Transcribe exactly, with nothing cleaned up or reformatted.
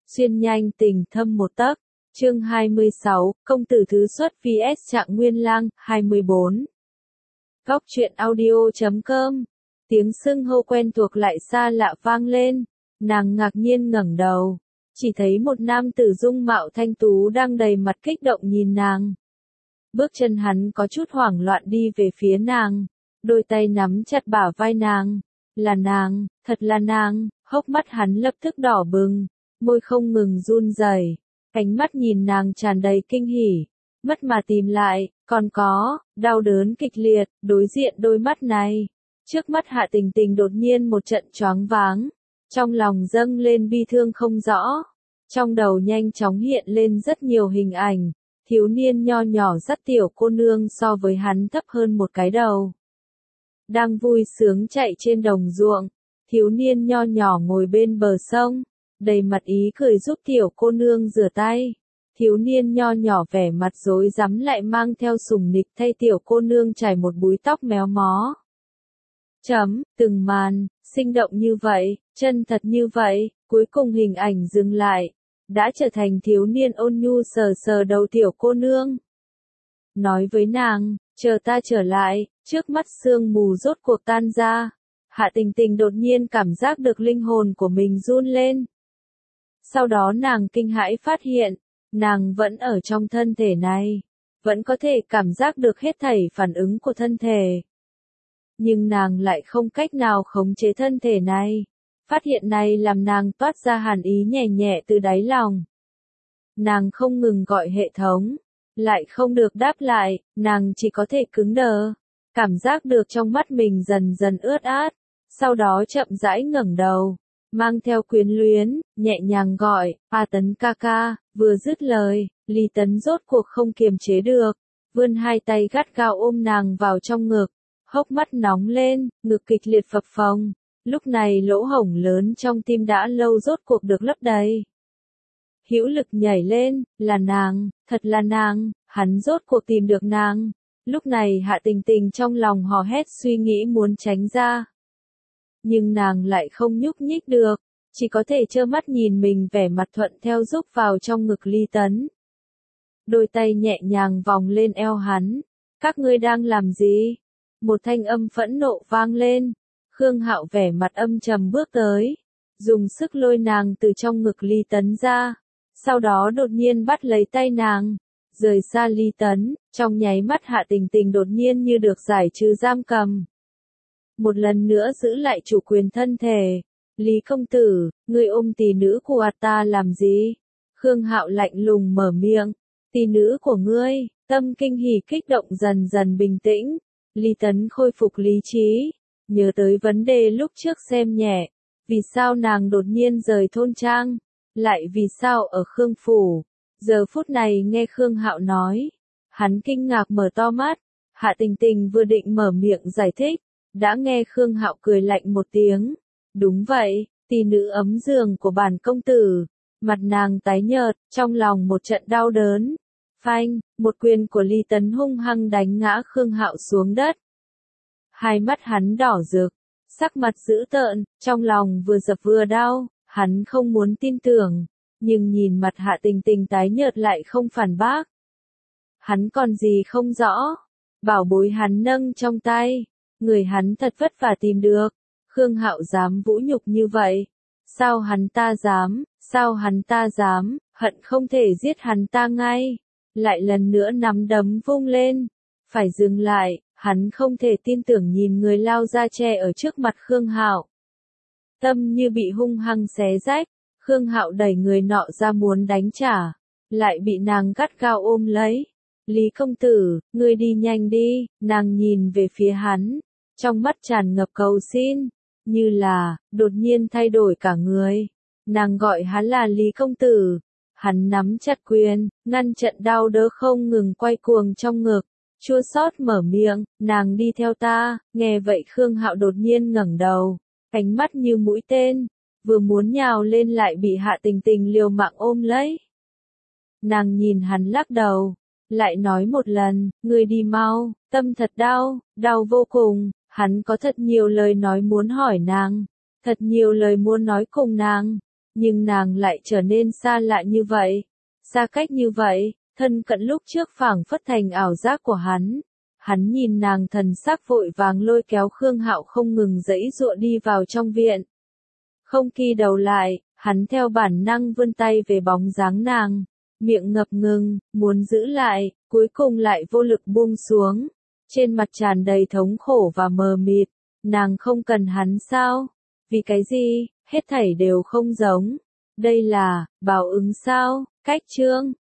xuyên nhanh tình thâm một tấc. Chương hai mươi sáu, công tử thứ xuất vs Trạng Nguyên Lang, hai mươi bốn. Góc truyện audio chấm com. Tiếng xưng hô quen thuộc lại xa lạ vang lên, nàng ngạc nhiên ngẩng đầu, chỉ thấy một nam tử dung mạo thanh tú đang đầy mặt kích động nhìn nàng. Bước chân hắn có chút hoảng loạn đi về phía nàng, đôi tay nắm chặt bả vai nàng. Là nàng, thật là nàng, hốc mắt hắn lập tức đỏ bừng, môi không ngừng run rẩy, ánh mắt nhìn nàng tràn đầy kinh hỉ. Mất mà tìm lại, còn có, đau đớn kịch liệt, đối diện đôi mắt này. Trước mắt Hạ Tình Tình đột nhiên một trận choáng váng, trong lòng dâng lên bi thương không rõ. Trong đầu nhanh chóng hiện lên rất nhiều hình ảnh, thiếu niên nho nhỏ rất tiểu cô nương so với hắn thấp hơn một cái đầu. Đang vui sướng chạy trên đồng ruộng, thiếu niên nho nhỏ ngồi bên bờ sông, đầy mặt ý cười giúp tiểu cô nương rửa tay. Thiếu niên nho nhỏ vẻ mặt rối rắm lại mang theo sủng nịch thay tiểu cô nương chải một búi tóc méo mó. Chấm, từng màn, sinh động như vậy, chân thật như vậy, cuối cùng hình ảnh dừng lại, đã trở thành thiếu niên ôn nhu sờ sờ đầu tiểu cô nương. Nói với nàng, chờ ta trở lại, trước mắt sương mù rốt cuộc tan ra. Hạ Tình Tình đột nhiên cảm giác được linh hồn của mình run lên. Sau đó nàng kinh hãi phát hiện, nàng vẫn ở trong thân thể này, vẫn có thể cảm giác được hết thảy phản ứng của thân thể. Nhưng nàng lại không cách nào khống chế thân thể này. Phát hiện này làm nàng toát ra hàn ý nhẹ nhẹ từ đáy lòng. Nàng không ngừng gọi hệ thống, lại không được đáp lại, nàng chỉ có thể cứng đờ, cảm giác được trong mắt mình dần dần ướt át, sau đó chậm rãi ngẩng đầu, mang theo quyến luyến, nhẹ nhàng gọi, A Tấn ca ca. Vừa dứt lời, Lý Tấn rốt cuộc không kiềm chế được, vươn hai tay gắt gao ôm nàng vào trong ngực, hốc mắt nóng lên, ngực kịch liệt phập phồng. Lúc này lỗ hổng lớn trong tim đã lâu rốt cuộc được lấp đầy. Hữu Lực nhảy lên, là nàng, thật là nàng, hắn rốt cuộc tìm được nàng. Lúc này Hạ Tình Tình trong lòng hò hét suy nghĩ muốn tránh ra. Nhưng nàng lại không nhúc nhích được, chỉ có thể trơ mắt nhìn mình vẻ mặt thuận theo rúc vào trong ngực Lý Tấn. Đôi tay nhẹ nhàng vòng lên eo hắn. Các ngươi đang làm gì? Một thanh âm phẫn nộ vang lên. Khương Hạo vẻ mặt âm trầm bước tới, dùng sức lôi nàng từ trong ngực Lý Tấn ra, sau đó đột nhiên bắt lấy tay nàng, rời xa Lý Tấn, trong nháy mắt Hạ Tình Tình đột nhiên như được giải trừ giam cầm. Một lần nữa giữ lại chủ quyền thân thể. Lý công tử, ngươi ôm tỷ nữ của ta làm gì? Khương Hạo lạnh lùng mở miệng. Tỷ nữ của ngươi. Tâm kinh hỉ kích động dần dần bình tĩnh. Lý Tấn khôi phục lý trí. Nhớ tới vấn đề lúc trước xem nhẹ, vì sao nàng đột nhiên rời thôn trang, lại vì sao ở Khương phủ. Giờ phút này nghe Khương Hạo nói, hắn kinh ngạc mở to mắt. Hạ Tình Tình vừa định mở miệng giải thích, đã nghe Khương Hạo cười lạnh một tiếng. Đúng vậy, tỷ nữ ấm giường của bản công tử. Mặt nàng tái nhợt, trong lòng một trận đau đớn. Phanh, một quyền của Lý Tấn hung hăng đánh ngã Khương Hạo xuống đất. Hai mắt hắn đỏ rực, sắc mặt dữ tợn, trong lòng vừa dập vừa đau, hắn không muốn tin tưởng, nhưng nhìn mặt Hạ Tình Tình tái nhợt lại không phản bác. Hắn còn gì không rõ, bảo bối hắn nâng trong tay, người hắn thật vất vả tìm được, Khương Hạo dám vũ nhục như vậy, sao hắn ta dám, sao hắn ta dám, hận không thể giết hắn ta ngay, lại lần nữa nắm đấm vung lên, phải dừng lại. Hắn không thể tin tưởng nhìn người lao ra che ở trước mặt Khương Hạo. Tâm như bị hung hăng xé rách, Khương Hạo đẩy người nọ ra muốn đánh trả, lại bị nàng gắt gao ôm lấy. Lý công tử, ngươi đi nhanh đi, nàng nhìn về phía hắn, trong mắt tràn ngập cầu xin, như là, đột nhiên thay đổi cả người. Nàng gọi hắn là Lý công tử, hắn nắm chặt quyền, ngăn trận đau đớn không ngừng quay cuồng trong ngực. Chua xót mở miệng, nàng đi theo ta. Nghe vậy Khương Hạo đột nhiên ngẩng đầu, ánh mắt như mũi tên, vừa muốn nhào lên lại bị Hạ Tình Tình liều mạng ôm lấy. Nàng nhìn hắn lắc đầu, lại nói một lần, ngươi đi mau, tâm thật đau, đau vô cùng. Hắn có thật nhiều lời nói muốn hỏi nàng, thật nhiều lời muốn nói cùng nàng, nhưng nàng lại trở nên xa lạ như vậy, xa cách như vậy, thân cận lúc trước phảng phất thành ảo giác của hắn. Hắn nhìn nàng thần sắc vội vàng lôi kéo Khương Hạo không ngừng giãy giụa đi vào trong viện. Không kỳ đầu lại, hắn theo bản năng vươn tay về bóng dáng nàng, miệng ngập ngừng, muốn giữ lại, cuối cùng lại vô lực buông xuống. Trên mặt tràn đầy thống khổ và mờ mịt, nàng không cần hắn sao? Vì cái gì, hết thảy đều không giống. Đây là, báo ứng sao? Cách chương